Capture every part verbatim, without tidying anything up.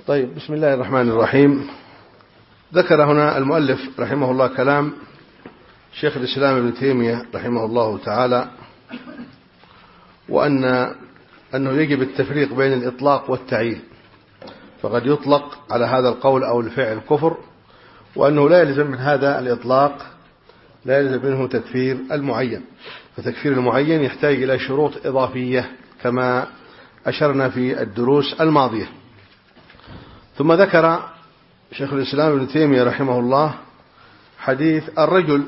طيب، بسم الله الرحمن الرحيم. ذكر هنا المؤلف رحمه الله كلام شيخ الإسلام ابن تيمية رحمه الله تعالى، وأن أنه يجب التفريق بين الإطلاق والتعيين، فقد يطلق على هذا القول أو الفعل كفر، وأنه لا يلزم من هذا الإطلاق لا يلزم منه تكفير المعين، فتكفير المعين يحتاج إلى شروط إضافية كما أشرنا في الدروس الماضية. ثم ذكر شيخ الإسلام ابن تيمية رحمه الله حديث الرجل،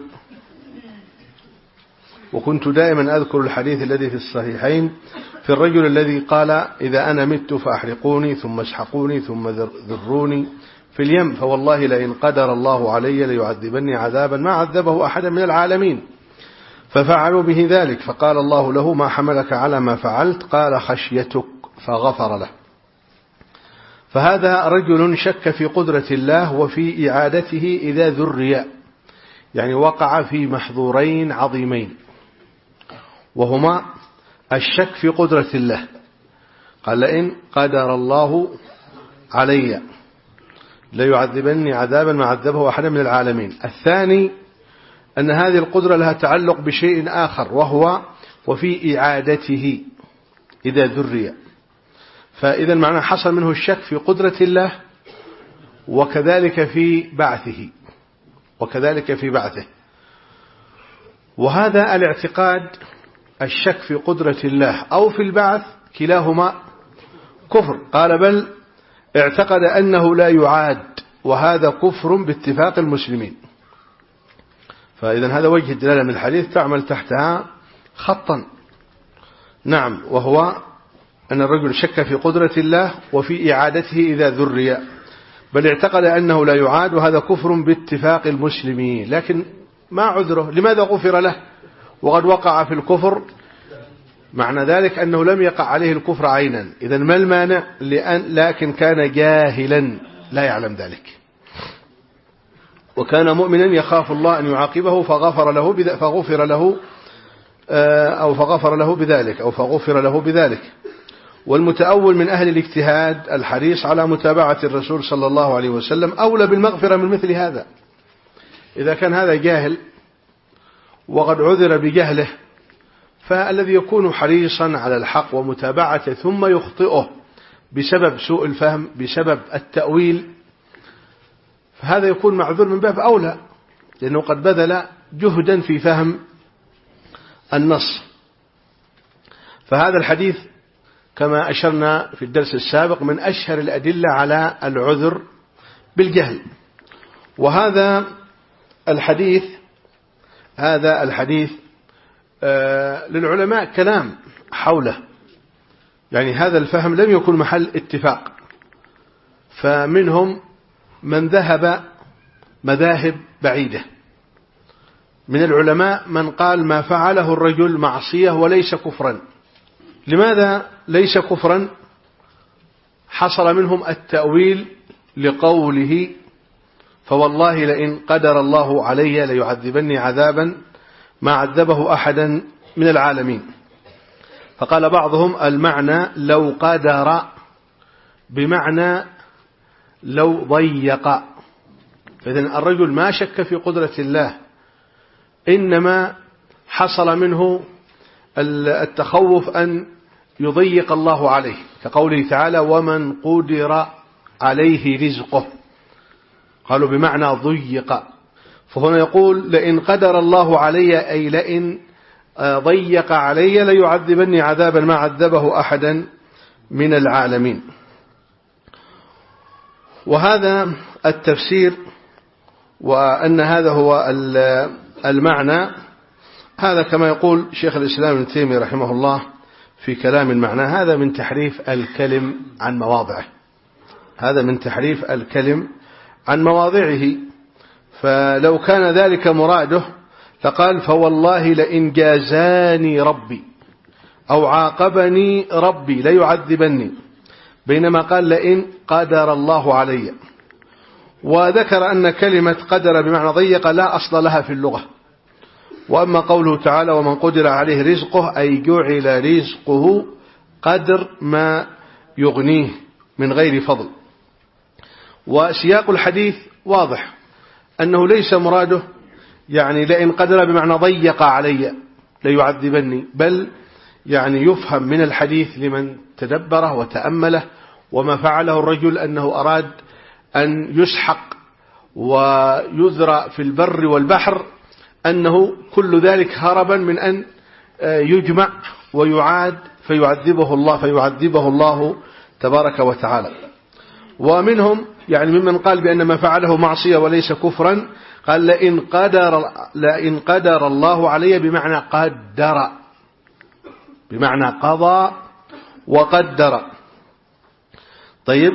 وكنت دائما أذكر الحديث الذي في الصحيحين في الرجل الذي قال: إذا أنا مت فأحرقوني ثم اسحقوني ثم ذروني في اليم، فوالله لئن قدر الله علي ليعذبني عذابا ما عذبه أحدا من العالمين. ففعلوا به ذلك، فقال الله له: ما حملك على ما فعلت؟ قال: خشيتك، فغفر له. فهذا رجل شك في قدرة الله وفي إعادته إذا ذري، يعني وقع في محظورين عظيمين، وهما الشك في قدرة الله، قال: لئن قدر الله علي ليعذبني عذابا ما عذبه أحدا من العالمين. الثاني أن هذه القدرة لها تعلق بشيء آخر، وهو وفي إعادته إذا ذري. فإذا معنى حصل منه الشك في قدرة الله، وكذلك في بعثه وكذلك في بعثه وهذا الاعتقاد، الشك في قدرة الله أو في البعث، كلاهما كفر. قال: بل اعتقد أنه لا يعاد، وهذا كفر باتفاق المسلمين. فإذا هذا وجه الدلالة من الحديث تعمل تحتها خطا. نعم، وهو أن الرجل شك في قدرة الله وفي إعادته إذا ذري، بل اعتقد أنه لا يعاد، وهذا كفر باتفاق المسلمين. لكن ما عذره؟ لماذا غفر له وقد وقع في الكفر؟ معنى ذلك أنه لم يقع عليه الكفر عينا. إذن ما المانع؟ لأن لكن كان جاهلا لا يعلم ذلك، وكان مؤمنا يخاف الله أن يعاقبه فغفر له فغفر له أو فغفر له بذلك أو فغفر له بذلك. والمتأول من أهل الاجتهاد الحريص على متابعة الرسول صلى الله عليه وسلم أولى بالمغفرة من مثل هذا. إذا كان هذا جاهل وقد عذر بجهله، فالذي يكون حريصا على الحق ومتابعته ثم يخطئه بسبب سوء الفهم بسبب التأويل، فهذا يكون معذور من باب أولى، لأنه قد بذل جهدا في فهم النص. فهذا الحديث كما أشرنا في الدرس السابق من أشهر الأدلة على العذر بالجهل. وهذا الحديث هذا الحديث آه للعلماء كلام حوله، يعني هذا الفهم لم يكن محل اتفاق، فمنهم من ذهب مذاهب بعيدة من العلماء، من قال ما فعله الرجل معصية وليس كفرا. لماذا ليس كفرا؟ حصل منهم التأويل لقوله: فوالله لئن قدر الله علي ليعذبني عذابا ما عذبه أحدا من العالمين. فقال بعضهم المعنى لو قدر بمعنى لو ضيق. فإذن الرجل ما شك في قدرة الله، إنما حصل منه التخوف أن يضيق الله عليه، كقوله تعالى: ومن قدر عليه رزقه، قالوا بمعنى ضيق. فهنا يقول لئن قدر الله علي، أي لئن ضيق علي ليعذبني عذابا ما عذبه أحدا من العالمين. وهذا التفسير، وأن هذا هو المعنى، هذا كما يقول شيخ الإسلام ابن تيمية رحمه الله في كلام المعنى، هذا من تحريف الكلم عن مواضعه هذا من تحريف الكلم عن مواضعه. فلو كان ذلك مراده لقال: فوالله لئن جازاني ربي أو عاقبني ربي ليعذبني، بينما قال: لئن قدر الله علي. وذكر أن كلمة قدر بمعنى ضيق لا أصل لها في اللغة. وأما قوله تعالى: ومن قدر عليه رزقه، أي جعل رزقه قدر ما يغنيه من غير فضل. وسياق الحديث واضح أنه ليس مراده يعني لئن قدر بمعنى ضيق علي ليعذبني، بل يعني يفهم من الحديث لمن تدبره وتأمله وما فعله الرجل أنه أراد أن يسحق ويذرى في البر والبحر، أنه كل ذلك هربا من أن يجمع ويعاد فيعذبه الله فيعذبه الله تبارك وتعالى. ومنهم يعني ممن قال بأن ما فعله معصية وليس كفرا، قال لئن قدر, لئن قدر الله علي بمعنى قدر، بمعنى قضى وقدر. طيب،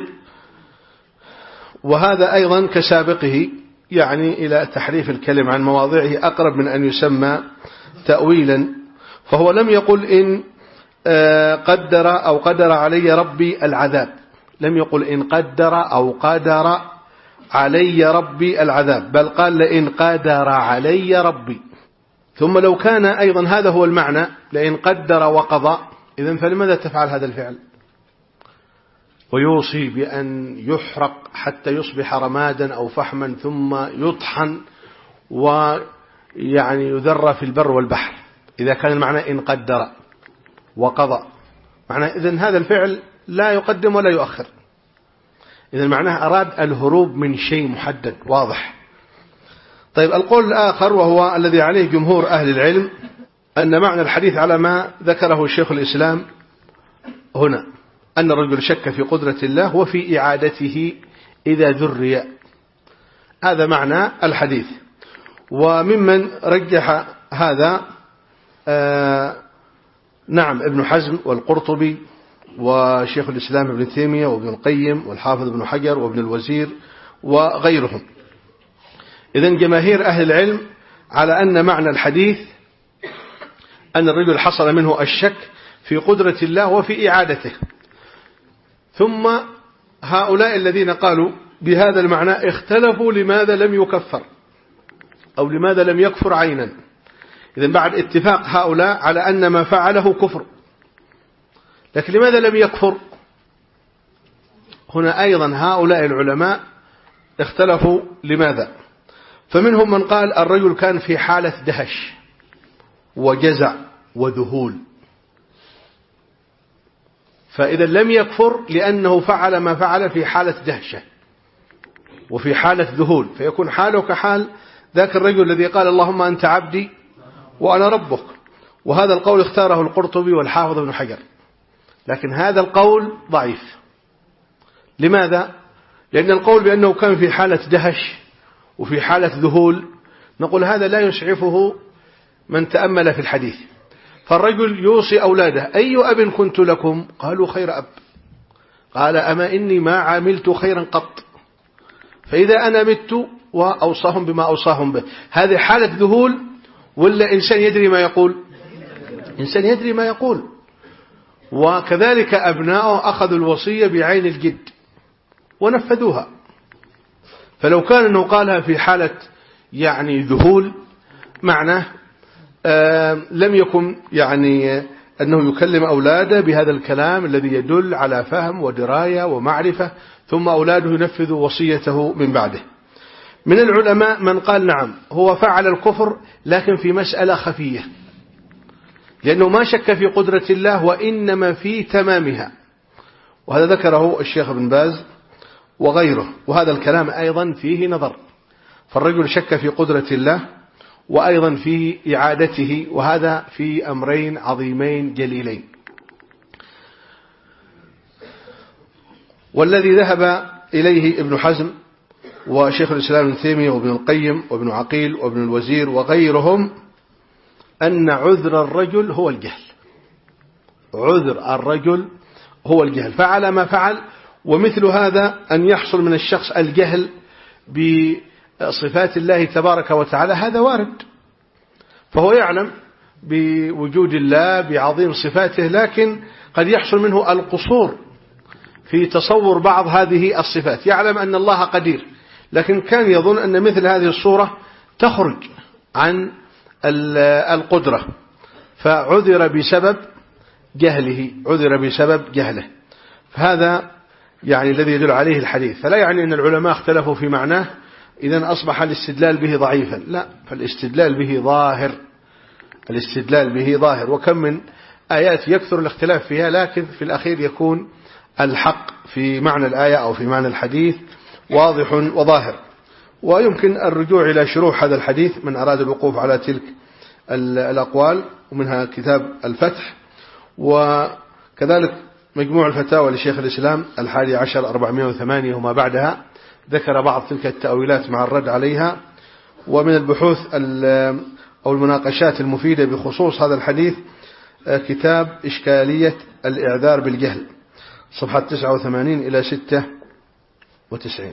وهذا أيضا كسابقه يعني إلى تحريف الكلم عن مواضعه أقرب من أن يسمى تأويلا. فهو لم يقل إن قدر أو قدر علي ربي العذاب، لم يقل إن قدر أو قدر علي ربي العذاب، بل قال لئن قدر علي ربي. ثم لو كان أيضا هذا هو المعنى لئن قدر وقضى، إذن فلماذا تفعل هذا الفعل ويوصي بأن يحرق حتى يصبح رمادا أو فحما ثم يطحن ويعني يذر في البر والبحر، إذا كان المعنى إن قدر وقضى، معنى إذن هذا الفعل لا يقدم ولا يؤخر، إذن معناه أراد الهروب من شيء محدد واضح. طيب، القول الآخر وهو الذي عليه جمهور أهل العلم أن معنى الحديث على ما ذكره شيخ الإسلام هنا، أن الرجل شك في قدرة الله وفي إعادته إذا ذري، هذا معنى الحديث. وممن رجح هذا آه نعم ابن حزم والقرطبي وشيخ الإسلام ابن تيمية وابن القيم والحافظ ابن حجر وابن الوزير وغيرهم. إذن جماهير أهل العلم على أن معنى الحديث أن الرجل حصل منه الشك في قدرة الله وفي إعادته. ثم هؤلاء الذين قالوا بهذا المعنى اختلفوا لماذا لم يكفر أو لماذا لم يكفر عينا. إذن بعد اتفاق هؤلاء على أن ما فعله كفر، لكن لماذا لم يكفر؟ هنا أيضا هؤلاء العلماء اختلفوا لماذا. فمنهم من قال الرجل كان في حالة دهش وجزع وذهول، فإذا لم يكفر لأنه فعل ما فعل في حالة دهشة وفي حالة ذهول، فيكون حاله كحال ذاك الرجل الذي قال اللهم أنت عبدي وأنا ربك. وهذا القول اختاره القرطبي والحافظ ابن حجر، لكن هذا القول ضعيف. لماذا؟ لأن القول بأنه كان في حالة دهش وفي حالة ذهول، نقول هذا لا يسعفه من تأمل في الحديث. فالرجل يوصي أولاده أي أب كنت لكم؟ قالوا خير أب. قال أما إني ما عملت خيرا قط، فإذا أنا مت وأوصاهم بما أوصاهم به. هذه حالة ذهول ولا إنسان يدري ما يقول؟ إنسان يدري ما يقول. وكذلك أبناؤه أخذوا الوصية بعين الجد ونفذوها. فلو كان أنه قالها في حالة يعني ذهول معناه آه لم يكن يعني أنه يكلم أولاده بهذا الكلام الذي يدل على فهم ودراية ومعرفة، ثم أولاده ينفذوا وصيته من بعده. من العلماء من قال نعم هو فعل الكفر لكن في مسألة خفية، لأنه ما شك في قدرة الله وإنما في تمامها، وهذا ذكره الشيخ ابن باز وغيره. وهذا الكلام أيضا فيه نظر، فالرجل شك في قدرة الله وأيضا في إعادته، وهذا في أمرين عظيمين جليلين. والذي ذهب إليه ابن حزم وشيخ الإسلام ابن تيمية وابن القيم وابن عقيل وابن الوزير وغيرهم أن عذر الرجل هو الجهل، عذر الرجل هو الجهل، فعل ما فعل. ومثل هذا أن يحصل من الشخص الجهل بصفات الله تبارك وتعالى، هذا وارد، فهو يعلم بوجود الله بعظيم صفاته، لكن قد يحصل منه القصور في تصور بعض هذه الصفات. يعلم أن الله قدير، لكن كان يظن أن مثل هذه الصورة تخرج عن القدرة، فعذر بسبب جهله، عذر بسبب جهله. فهذا يعني الذي يدل عليه الحديث، فلا يعني أن العلماء اختلفوا في معناه إذن أصبح الاستدلال به ضعيفا، لا، فالاستدلال به ظاهر، الاستدلال به ظاهر. وكم من آيات يكثر الاختلاف فيها، لكن في الأخير يكون الحق في معنى الآية أو في معنى الحديث واضح وظاهر. ويمكن الرجوع إلى شروح هذا الحديث من أراد الوقوف على تلك الأقوال، ومنها كتاب الفتح، وكذلك مجموع الفتاوى لشيخ الإسلام الحادي عشر أربعمائة وثمانية وما بعدها، ذكر بعض تلك التأويلات مع الرد عليها. ومن البحوث أو المناقشات المفيدة بخصوص هذا الحديث كتاب إشكالية الإعذار بالجهل، صفحة تسعة وثمانين إلى ستة وتسعين.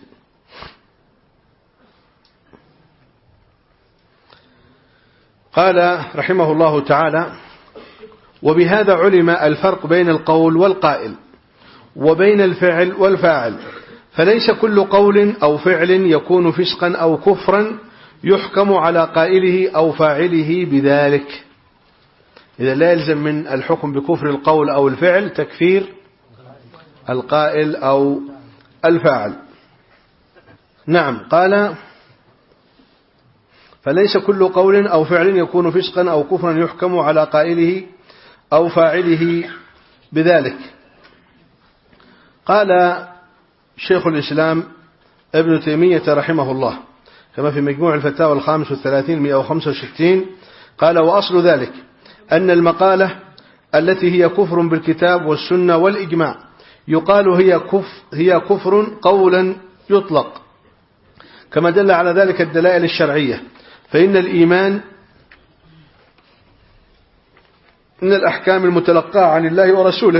قال رحمه الله تعالى: وبهذا علم الفرق بين القول والقائل وبين الفعل والفاعل، فليس كل قول أو فعل يكون فسقا أو كفرا يحكم على قائله أو فاعله بذلك. إذا لا يلزم من الحكم بكفر القول أو الفعل تكفير القائل أو الفاعل. نعم، قال: فليس كل قول أو فعل يكون فسقا أو كفرا يحكم على قائله أو فاعله بذلك. قال شيخ الإسلام ابن تيمية رحمه الله كما في مجموع الفتاوى الخامس والثلاثين مئة وخمسة وستين، قال: وأصل ذلك أن المقالة التي هي كفر بالكتاب والسنة والإجماع يقال هي كفر, هي كفر قولا يطلق، كما دل على ذلك الدلائل الشرعية، فإن الإيمان من الأحكام المتلقاة عن الله ورسوله،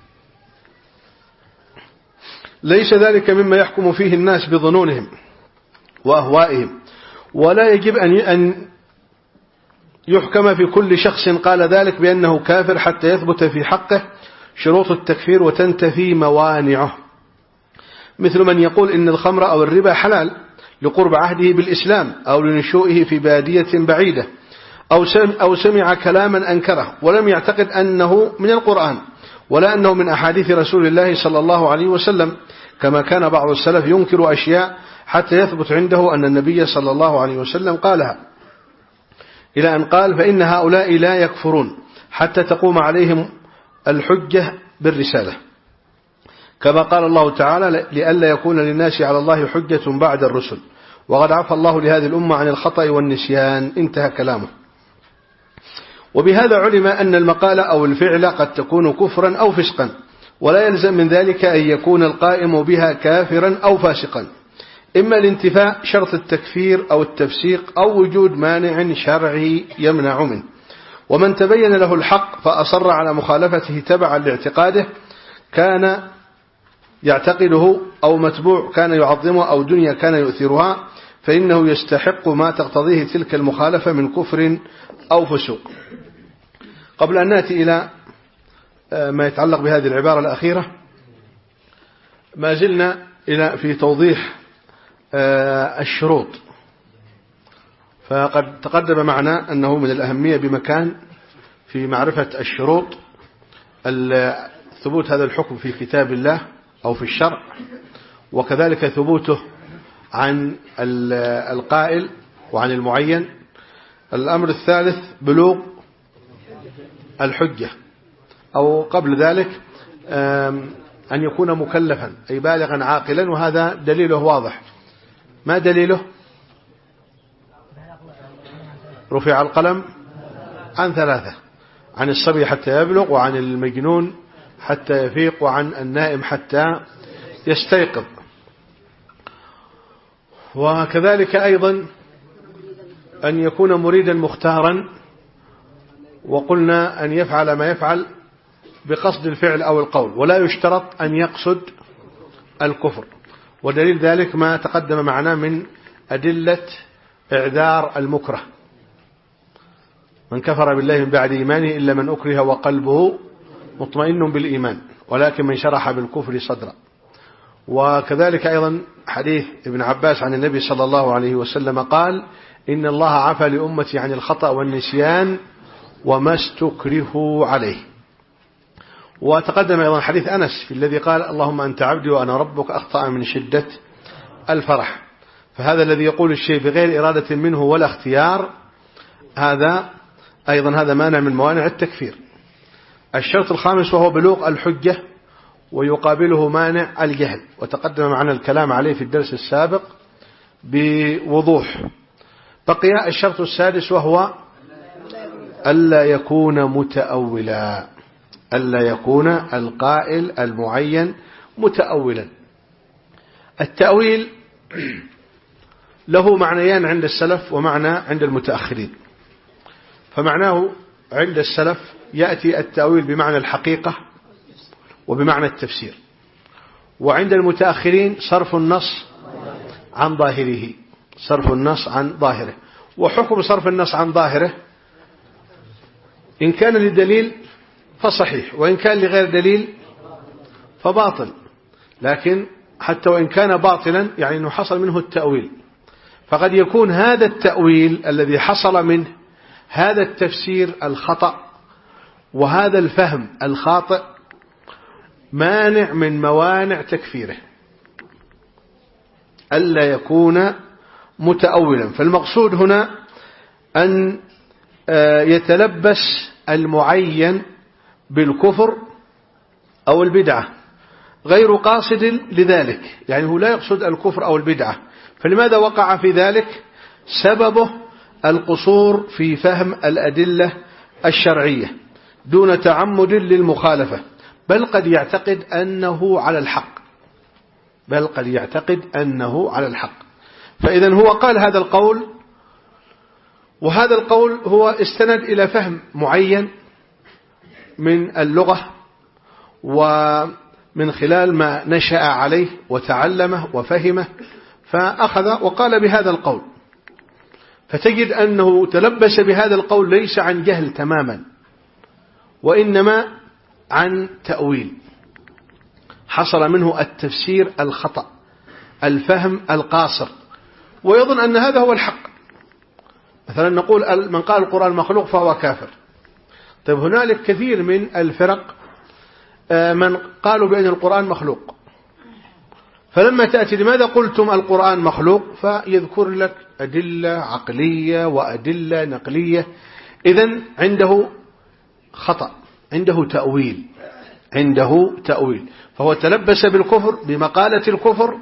ليس ذلك مما يحكم فيه الناس بظنونهم وأهوائهم، ولا يجب أن يحكم في كل شخص قال ذلك بأنه كافر حتى يثبت في حقه شروط التكفير وتنتفي موانعه، مثل من يقول إن الخمر أو الربا حلال لقرب عهده بالإسلام أو لنشوئه في بادية بعيدة، أو سمع كلاما أنكره ولم يعتقد أنه من القرآن ولا أنه من أحاديث رسول الله صلى الله عليه وسلم، كما كان بعض السلف ينكر أشياء حتى يثبت عنده أن النبي صلى الله عليه وسلم قالها، إلى أن قال: فإن هؤلاء لا يكفرون حتى تقوم عليهم الحجة بالرسالة، كما قال الله تعالى: لئلا يكون للناس على الله حجة بعد الرسل، وقد عفى الله لهذه الأمة عن الخطأ والنسيان. انتهى كلامه. وبهذا علم أن المقالة أو الفعل قد تكون كفرا أو فسقا، ولا يلزم من ذلك أن يكون القائم بها كافرا أو فاسقا، إما لانتفاء شرط التكفير أو التفسيق أو وجود مانع شرعي يمنع منه. ومن تبين له الحق فأصر على مخالفته تبعا لاعتقاده كان يعتقده أو متبوع كان يعظمه أو دنيا كان يؤثرها، فإنه يستحق ما تقتضيه تلك المخالفة من كفر أو فسوق. قبل أن نأتي إلى ما يتعلق بهذه العبارة الأخيرة، ما زلنا إلى في توضيح الشروط، فقد تقدم معنا أنه من الأهمية بمكان في معرفة الشروط ثبوت هذا الحكم في كتاب الله أو في الشرع، وكذلك ثبوته عن القائل وعن المعين. الأمر الثالث بلوغ الحجة، أو قبل ذلك أن يكون مكلفا أي بالغا عاقلا، وهذا دليله واضح. ما دليله؟ رفع القلم عن ثلاثة: عن الصبي حتى يبلغ، وعن المجنون حتى يفيق، وعن النائم حتى يستيقظ. وكذلك أيضا أن يكون مريدا مختارا، وقلنا أن يفعل ما يفعل بقصد الفعل أو القول، ولا يشترط أن يقصد الكفر. ودليل ذلك ما تقدم معنا من أدلة إعذار المكره: من كفر بالله من بعد إيمانه إلا من أكره وقلبه مطمئن بالإيمان ولكن من شرح بالكفر صدرا. وكذلك أيضا حديث ابن عباس عن النبي صلى الله عليه وسلم قال: إن الله عفى لأمتي عن الخطأ والنسيان وما استكرهوا عليه. وتقدم أيضا حديث أنس في الذي قال اللهم أنت عبدي وأنا ربك أخطأ من شدة الفرح. فهذا الذي يقول الشيء بغير إرادة منه ولا اختيار، هذا أيضا هذا مانع من موانع التكفير. الشرط الخامس وهو بلوغ الحجة، ويقابله مانع الجهل، وتقدم معنا الكلام عليه في الدرس السابق بوضوح. بقي الشرط السادس وهو ألا يكون متأولا، ألا يكون القائل المعين متأولا. التأويل له معنيان عند السلف ومعنى عند المتأخرين. فمعناه عند السلف يأتي التأويل بمعنى الحقيقة وبمعنى التفسير، وعند المتأخرين صرف النص عن ظاهره، صرف النص عن ظاهره. وحكم صرف النص عن ظاهره إن كان لدليل فصحيح، وإن كان لغير دليل فباطل. لكن حتى وإن كان باطلا يعني أنه حصل منه التأويل، فقد يكون هذا التأويل الذي حصل منه هذا التفسير الخطأ وهذا الفهم الخاطئ مانع من موانع تكفيره، ألا يكون متأولا. فالمقصود هنا أن يتلبس المعين بالكفر أو البدعة غير قاصد لذلك، يعني هو لا يقصد الكفر أو البدعة. فلماذا وقع في ذلك؟ سببه القصور في فهم الأدلة الشرعية دون تعمد للمخالفة، بل قد يعتقد أنه على الحق، بل قد يعتقد أنه على الحق. فإذا هو قال هذا القول، وهذا القول هو استند إلى فهم معين من اللغة ومن خلال ما نشأ عليه وتعلمه وفهمه، فأخذ وقال بهذا القول. فتجد أنه تلبس بهذا القول ليس عن جهل تماما، وإنما عن تأويل حصل منه التفسير الخطأ، الفهم القاصر، ويظن أن هذا هو الحق. مثلا نقول من قال القرآن مخلوق فهو كافر. طيب هنالك كثير من الفرق من قالوا بأن القرآن مخلوق، فلما تأتي لماذا قلتم القرآن مخلوق فيذكر لك أدلة عقلية وأدلة نقلية. إذن عنده خطأ، عنده تأويل، عنده تأويل. فهو تلبس بالكفر بمقالة الكفر،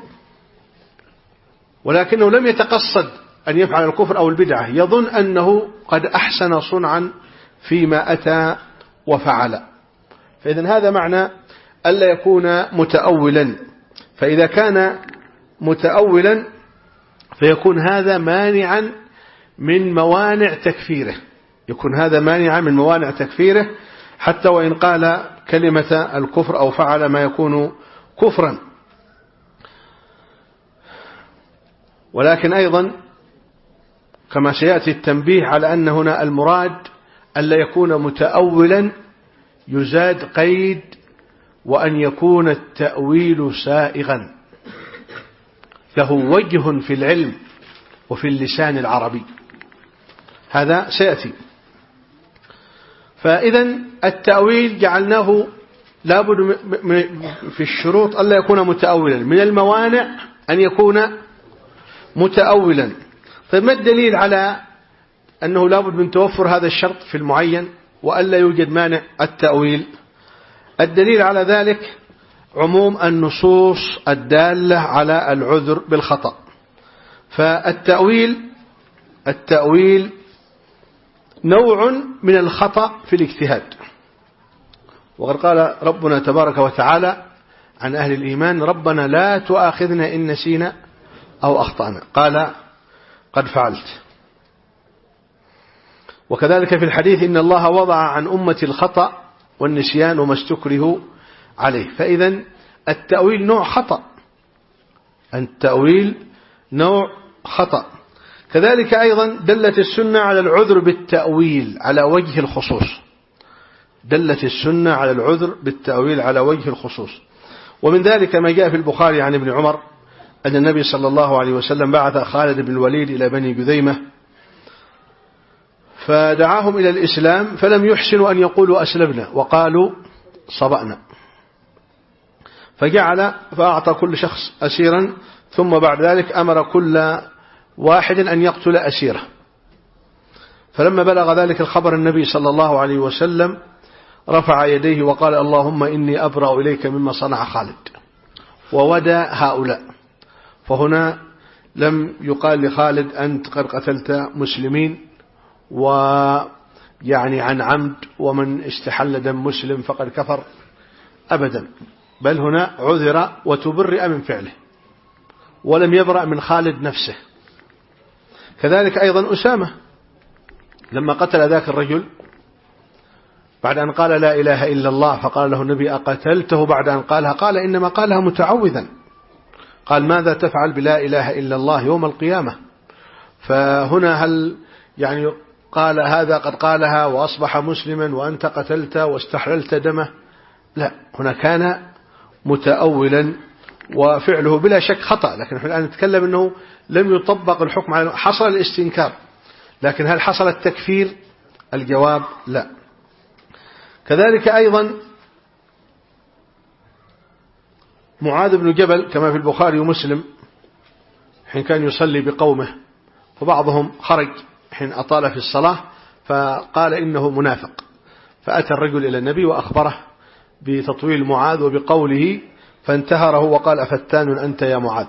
ولكنه لم يتقصد أن يفعل الكفر أو البدعة، يظن أنه قد أحسن صنعا فيما أتى وفعل. فإذن هذا معنى ألا يكون متأولا. فإذا كان متأولا فيكون هذا مانعا من موانع تكفيره، يكون هذا مانعا من موانع تكفيره حتى وإن قال كلمة الكفر أو فعل ما يكون كفرا. ولكن أيضا كما سيأتي التنبيه على أن هنا المراد ألا يكون متأولا، يزاد قيد وأن يكون التأويل سائغا له وجه في العلم وفي اللسان العربي، هذا سيأتي. فإذا التأويل جعلناه لابد في الشروط ألا يكون متأولا، من الموانع أن يكون متأولا. طيب ما الدليل على أنه لابد من توفر هذا الشرط في المعين وألا يوجد مانع التأويل؟ الدليل على ذلك عموم النصوص الدالة على العذر بالخطأ. فالتأويل التأويل نوع من الخطأ في الاجتهاد، وقد قال ربنا تبارك وتعالى عن أهل الإيمان ربنا لا تؤاخذنا إن نسينا أو أخطأنا، قال قد فعلت. وكذلك في الحديث إن الله وضع عن أمة الخطأ والنسيان وما استكرهوا عليه. فإذا التأويل نوع خطأ، التأويل نوع خطأ. كذلك أيضا دلت السنة على العذر بالتأويل على وجه الخصوص، دلت السنة على العذر بالتأويل على وجه الخصوص. ومن ذلك ما جاء في البخاري عن ابن عمر أن النبي صلى الله عليه وسلم بعث خالد بن الوليد إلى بني جذيمة فدعاهم إلى الإسلام فلم يحسنوا أن يقولوا أسلمنا، وقالوا صبأنا. فجعل فأعطى كل شخص أسيرا، ثم بعد ذلك أمر كل واحد أن يقتل أسيره. فلما بلغ ذلك الخبر النبي صلى الله عليه وسلم رفع يديه وقال اللهم إني أبرأ إليك مما صنع خالد وودى هؤلاء. فهنا لم يقال لخالد أنت قد قتلت مسلمين ويعني عن عمد، ومن استحل دم مسلم فقد كفر، أبدا، بل هنا عذر وتبرئ من فعله، ولم يبرأ من خالد نفسه. كذلك أيضا أسامة لما قتل ذاك الرجل بعد أن قال لا إله إلا الله، فقال له النبي أقتلته بعد أن قالها؟ قال إنما قالها متعوذا. قال ماذا تفعل بلا إله إلا الله يوم القيامة؟ فهنا هل يعني قال هذا قد قالها وأصبح مسلما وأنت قتلت واستحللت دمه؟ لا، هنا كان متأولا وفعله بلا شك خطأ، لكن نحن الآن نتكلم أنه لم يطبق الحكم على، حصل الاستنكار، لكن هل حصل التكفير؟ الجواب لا. كذلك أيضا معاذ بن جبل كما في البخاري ومسلم حين كان يصلي بقومه، فبعضهم خرج حين أطال في الصلاة فقال إنه منافق، فأتى الرجل إلى النبي وأخبره بتطويل معاذ وبقوله، فانتهره وقال أفتان أنت يا معاذ.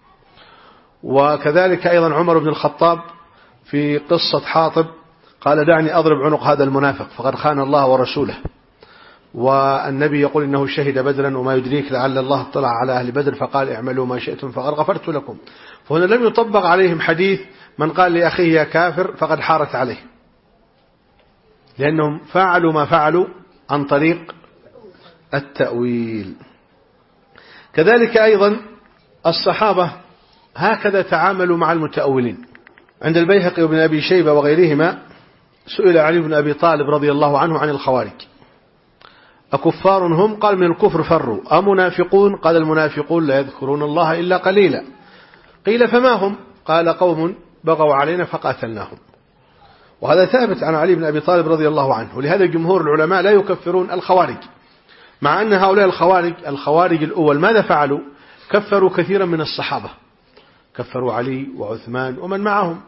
وكذلك أيضا عمر بن الخطاب في قصة حاطب قال دعني أضرب عنق هذا المنافق فقد خان الله ورسوله، والنبي يقول إنه شهد بدرا وما يدريك لعل الله اطلع على أهل بدر فقال اعملوا ما شئتم فقد غفرت لكم. فهنا لم يطبق عليهم حديث من قال لأخيه يا كافر فقد حارت عليه، لأنهم فعلوا ما فعلوا عن طريق التأويل. كذلك أيضا الصحابة هكذا تعاملوا مع المتأولين. عند البيهقي وابن أبي شيبة وغيرهما سئل علي بن أبي طالب رضي الله عنه عن الخوارج أكفار هم؟ قال من الكفر فروا. أمنافقون؟ قال المنافقون لا يذكرون الله إلا قليلا. قيل فما هم؟ قال قوم بغوا علينا فقاتلناهم. وهذا ثابت عن علي بن أبي طالب رضي الله عنه. ولهذا جمهور العلماء لا يكفرون الخوارج، مع أن هؤلاء الخوارج الخوارج الأول ماذا فعلوا؟ كفروا كثيرا من الصحابة، كفروا علي وعثمان ومن معهم،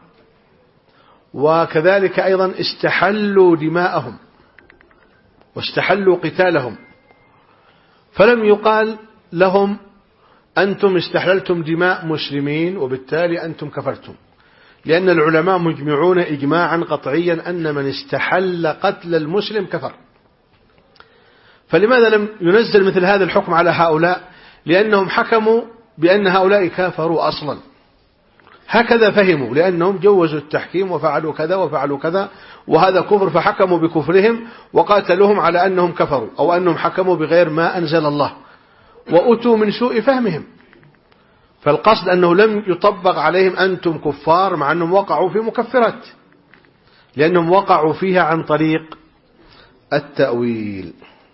وكذلك أيضا استحلوا دماءهم واستحلوا قتالهم، فلم يقال لهم أنتم استحللتم دماء مسلمين وبالتالي أنتم كفرتم، لأن العلماء مجمعون إجماعا قطعيا أن من استحل قتل المسلم كفر. فلماذا لم ينزل مثل هذا الحكم على هؤلاء؟ لأنهم حكموا بأن هؤلاء كافروا أصلا، هكذا فهموا، لأنهم جوزوا التحكيم وفعلوا كذا وفعلوا كذا وهذا كفر، فحكموا بكفرهم وقاتلوهم على أنهم كفروا أو أنهم حكموا بغير ما أنزل الله، وأتوا من سوء فهمهم. فالقصد أنه لم يطبق عليهم أنتم كفار، مع أنهم وقعوا في مكفرات، لأنهم وقعوا فيها عن طريق التأويل.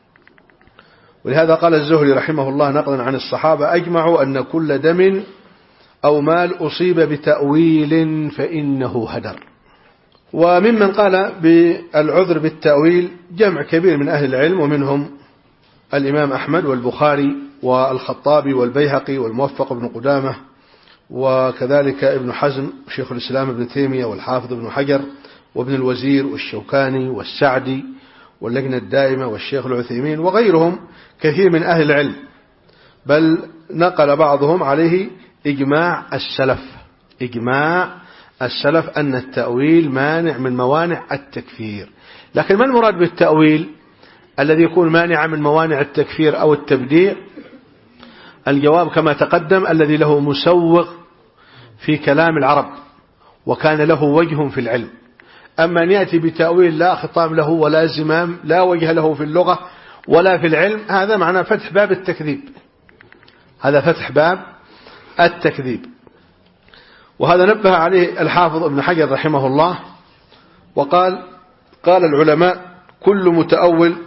ولهذا قال الزهري رحمه الله نقلا عن الصحابة أجمعوا أن كل دم أو مال أصيب بتأويل فإنه هدر. وممن قال بالعذر بالتأويل جمع كبير من أهل العلم، ومنهم الإمام أحمد والبخاري والخطابي والبيهقي والموفق بن قدامة، وكذلك ابن حزم شيخ الإسلام ابن تيمية والحافظ ابن حجر وابن الوزير والشوكاني والسعدي واللجنة الدائمة والشيخ العثيمين وغيرهم كثير من أهل العلم، بل نقل بعضهم عليه إجماع السلف إجماع السلف أن التأويل مانع من موانع التكفير. لكن ما المراد بالتأويل الذي يكون مانع من موانع التكفير أو التبديع؟ الجواب كما تقدم الذي له مسوغ في كلام العرب وكان له وجه في العلم. أما أن يأتي بتأويل لا خطام له ولا زمام، لا وجه له في اللغة ولا في العلم، هذا معناه فتح باب التكذيب، هذا فتح باب التكذيب. وهذا نبه عليه الحافظ ابن حجر رحمه الله وقال قال العلماء كل متأول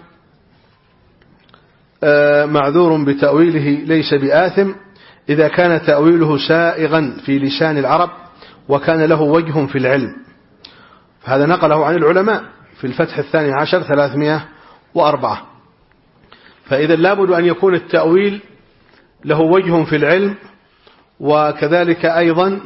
معذور بتأويله ليس بآثم إذا كان تأويله سائغا في لسان العرب وكان له وجه في العلم. فهذا نقله عن العلماء في الفتح الثاني عشر ثلاثمائة وأربعة. فإذا لابد أن يكون التأويل له وجه في العلم، وكذلك أيضا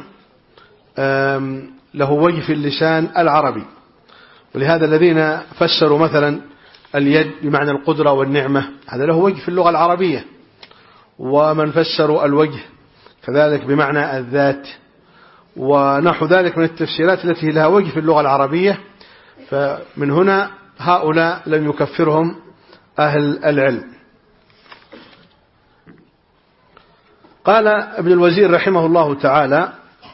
له وجه في اللسان العربي. ولهذا الذين فسروا مثلا اليد بمعنى القدرة والنعمة هذا له وجه في اللغة العربية، ومن فسروا الوجه كذلك بمعنى الذات، ونحو ذلك من التفسيرات التي لها وجه في اللغة العربية. فمن هنا هؤلاء لم يكفرهم أهل العلم. قال ابن الوزير رحمه الله تعالى: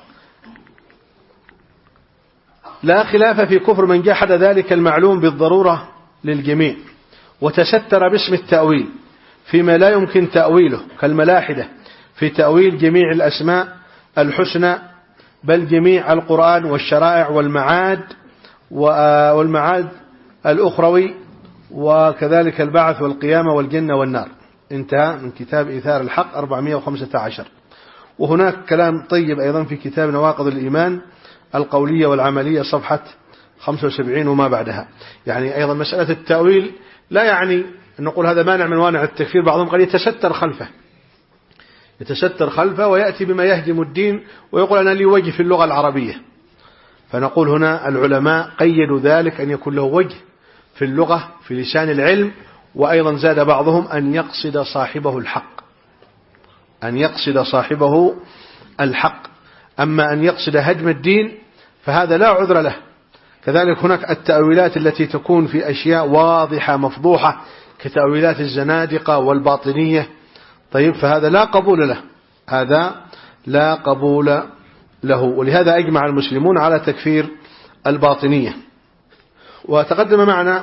لا خلاف في كفر من جحد ذلك المعلوم بالضرورة للجميع وتستر باسم التأويل فيما لا يمكن تأويله، كالملاحدة في تأويل جميع الأسماء الحسنى، بل جميع القرآن والشرائع والمعاد والمعاد الأخروي، وكذلك البعث والقيامة والجنة والنار. انتهى من كتاب إيثار الحق أربعمائة وخمسة عشر. وهناك كلام طيب أيضا في كتاب نواقض الإيمان القولية والعملية صفحة خمسة وسبعين وما بعدها. يعني أيضا مسألة التأويل لا يعني أن نقول هذا مانع من موانع التكفير، بعضهم قد يتستر خلفه يتستر خلفه ويأتي بما يهدم الدين ويقول أنا لي وجه في اللغة العربية. فنقول هنا العلماء قيدوا ذلك أن يكون له وجه في اللغة في لسان العلم، وأيضا زاد بعضهم أن يقصد صاحبه الحق أن يقصد صاحبه الحق أما أن يقصد هدم الدين فهذا لا عذر له. كذلك هناك التأويلات التي تكون في أشياء واضحة مفضوحة كتأويلات الزنادقة والباطنية، طيب فهذا لا قبول له هذا لا قبول له. ولهذا أجمع المسلمون على تكفير الباطنية. وتقدم معنا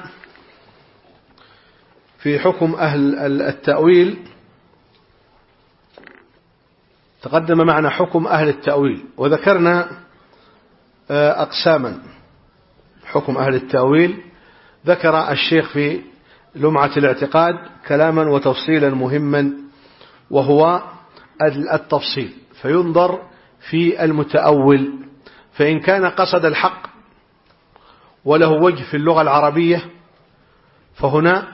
في حكم أهل التأويل تقدم معنا حكم أهل التأويل، وذكرنا أقساما. حكم أهل التأويل ذكر الشيخ في لمعة الاعتقاد كلاما وتفصيلا مهما، وهو التفصيل. فينظر في المتأول، فإن كان قصد الحق وله وجه في اللغة العربية فهنا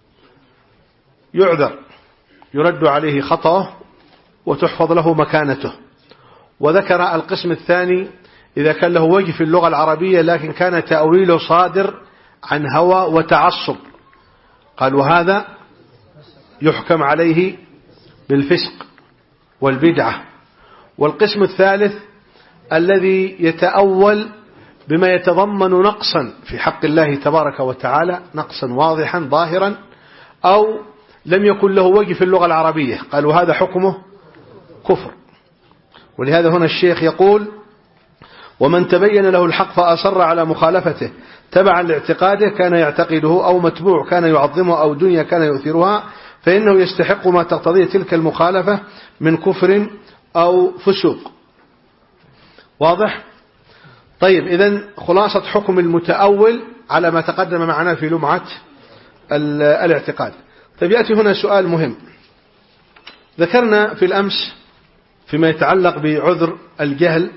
يعذر، يرد عليه خطأه وتحفظ له مكانته. وذكر القسم الثاني إذا كان له وجه في اللغة العربية لكن كان تأويله صادر عن هوى وتعصب، قال وهذا يحكم عليه بالفسق والبدعة. والقسم الثالث الذي يتأول بما يتضمن نقصا في حق الله تبارك وتعالى، نقصا واضحا ظاهرا، أو لم يكن له وجه في اللغة العربية، قال وهذا حكمه كفر. ولهذا هنا الشيخ يقول: ومن تبين له الحق فأصر على مخالفته تبعا لاعتقاده كان يعتقده، أو متبوع كان يعظمه، أو دنيا كان يؤثرها، فإنه يستحق ما تقتضيه تلك المخالفة من كفر أو فسوق. واضح؟ طيب إذن خلاصة حكم المتأول على ما تقدم معنا في لمعة الاعتقاد. طيب يأتي هنا سؤال مهم. ذكرنا في الأمس فيما يتعلق بعذر الجهل،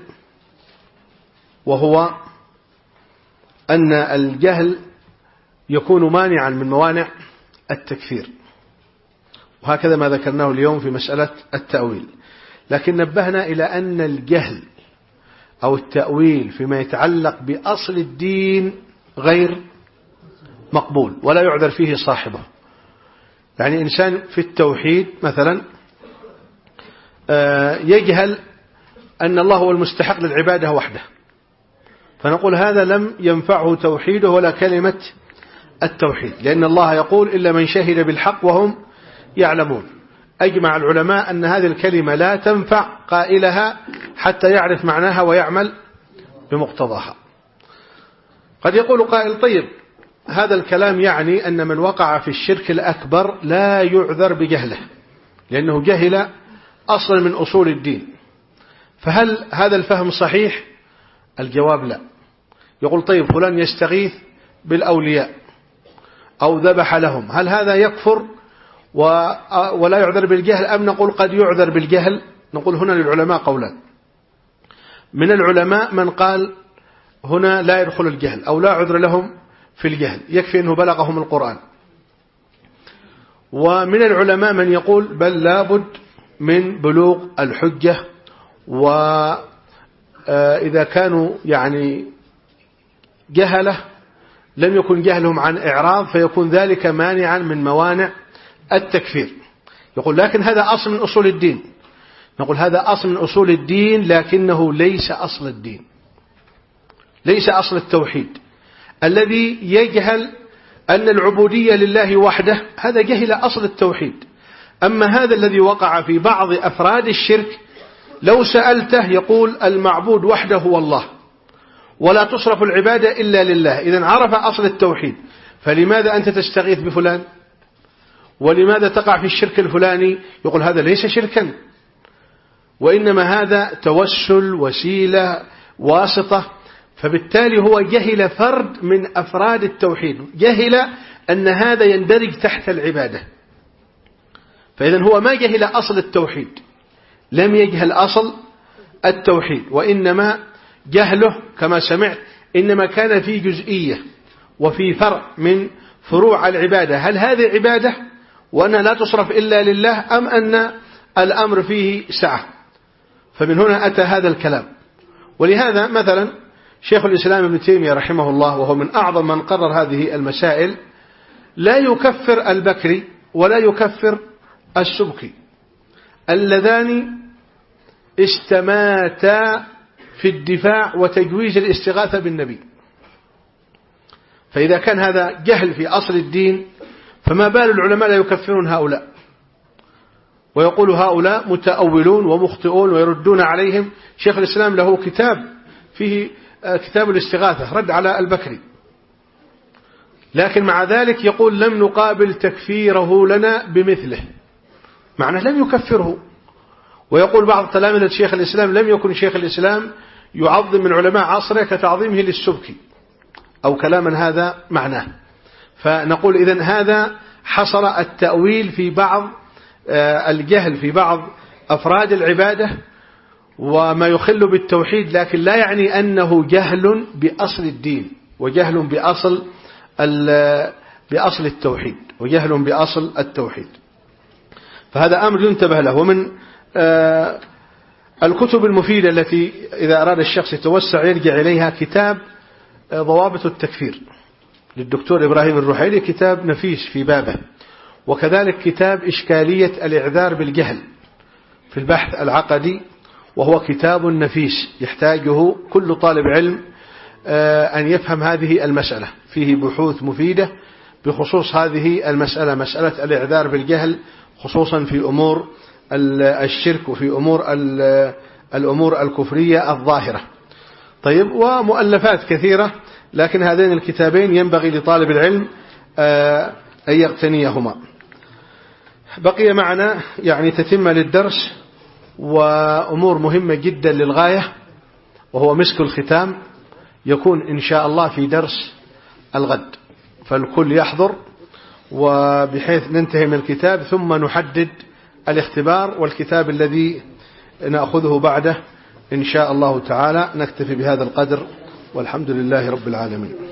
وهو أن الجهل يكون مانعا من موانع التكفير، وهكذا ما ذكرناه اليوم في مسألة التأويل. لكن نبهنا إلى أن الجهل أو التأويل فيما يتعلق بأصل الدين غير مقبول ولا يعذر فيه صاحبه. يعني إنسان في التوحيد مثلا يجهل أن الله هو المستحق للعبادة وحده، فنقول هذا لم ينفعه توحيده ولا كلمة التوحيد، لأن الله يقول إلا من شهد بالحق وهم يعلمون. أجمع العلماء أن هذه الكلمة لا تنفع قائلها حتى يعرف معناها ويعمل بمقتضاها. قد يقول قائل: طيب هذا الكلام يعني أن من وقع في الشرك الأكبر لا يعذر بجهله لأنه جهل أصلا من أصول الدين، فهل هذا الفهم صحيح؟ الجواب لا. يقول: طيب فلان يستغيث بالأولياء أو ذبح لهم، هل هذا يكفر ولا يعذر بالجهل، أم نقول قد يعذر بالجهل؟ نقول هنا للعلماء قولان. من العلماء من قال هنا لا يدخل الجهل أو لا عذر لهم في الجهل، يكفي أنه بلغهم القرآن. ومن العلماء من يقول بل لابد من بلوغ الحجة، وإذا كانوا يعني جهلة لم يكن جهلهم عن إعراض فيكون ذلك مانعا من موانع التكفير. يقول لكن هذا أصل من أصول الدين. نقول هذا أصل من أصول الدين لكنه ليس أصل الدين، ليس أصل التوحيد. الذي يجهل أن العبودية لله وحده هذا جهل أصل التوحيد. أما هذا الذي وقع في بعض أفراد الشرك لو سألته يقول المعبود وحده هو الله ولا تصرف العبادة إلا لله. إذن عرف أصل التوحيد، فلماذا أنت تستغيث بفلان؟ ولماذا تقع في الشرك الفلاني؟ يقول هذا ليس شركا، وإنما هذا توسل، وسيلة، واسطة. فبالتالي هو جهل فرد من أفراد التوحيد، جهل أن هذا يندرج تحت العبادة. فإذن هو ما جهل أصل التوحيد، لم يجهل أصل التوحيد، وإنما جهله كما سمعت إنما كان في جزئية وفي فرع من فروع العبادة. هل هذه عبادة وأنها لا تصرف إلا لله، أم أن الأمر فيه سعة؟ فمن هنا أتى هذا الكلام. ولهذا مثلا شيخ الإسلام ابن تيمية رحمه الله، وهو من أعظم من قرر هذه المسائل، لا يكفر البكري ولا يكفر السبكي، اللذان استماتا في الدفاع وتجويز الاستغاثة بالنبي. فإذا كان هذا جهل في أصل الدين فما بال العلماء لا يكفرون هؤلاء، ويقول هؤلاء متأولون ومخطئون ويردون عليهم. شيخ الإسلام له كتاب فيه كتاب الاستغاثة رد على البكري، لكن مع ذلك يقول لم نقابل تكفيره لنا بمثله، معناه لم يكفره. ويقول بعض تلامذة شيخ الإسلام لم يكن شيخ الإسلام يعظم من علماء عصره كتعظيمه للسبكي أو كلاما هذا معناه. فنقول إذن هذا حصل التأويل في بعض الجهل في بعض أفراد العبادة وما يخل بالتوحيد، لكن لا يعني أنه جهل بأصل الدين وجهل بأصل بأصل التوحيد وجهل بأصل التوحيد. فهذا أمر ينتبه له. ومن الكتب المفيدة التي إذا أراد الشخص يتوسع يرجع إليها كتاب ضوابط التكفير للدكتور إبراهيم الرحيلي، كتاب نفيس في بابه. وكذلك كتاب إشكالية الإعذار بالجهل في البحث العقدي، وهو كتاب نفيس يحتاجه كل طالب علم أن يفهم هذه المسألة. فيه بحوث مفيدة بخصوص هذه المسألة، مسألة الإعذار بالجهل، خصوصا في أمور الشرك وفي أمور الأمور الكفرية الظاهرة. طيب، ومؤلفات كثيرة، لكن هذين الكتابين ينبغي لطالب العلم أن يغتنيهما. بقي معنا يعني تتم للدرس وأمور مهمة جدا للغاية، وهو مسك الختام، يكون إن شاء الله في درس الغد، فالكل يحضر، وبحيث ننتهي من الكتاب ثم نحدد الاختبار والكتاب الذي نأخذه بعده إن شاء الله تعالى. نكتفي بهذا القدر، والحمد لله رب العالمين.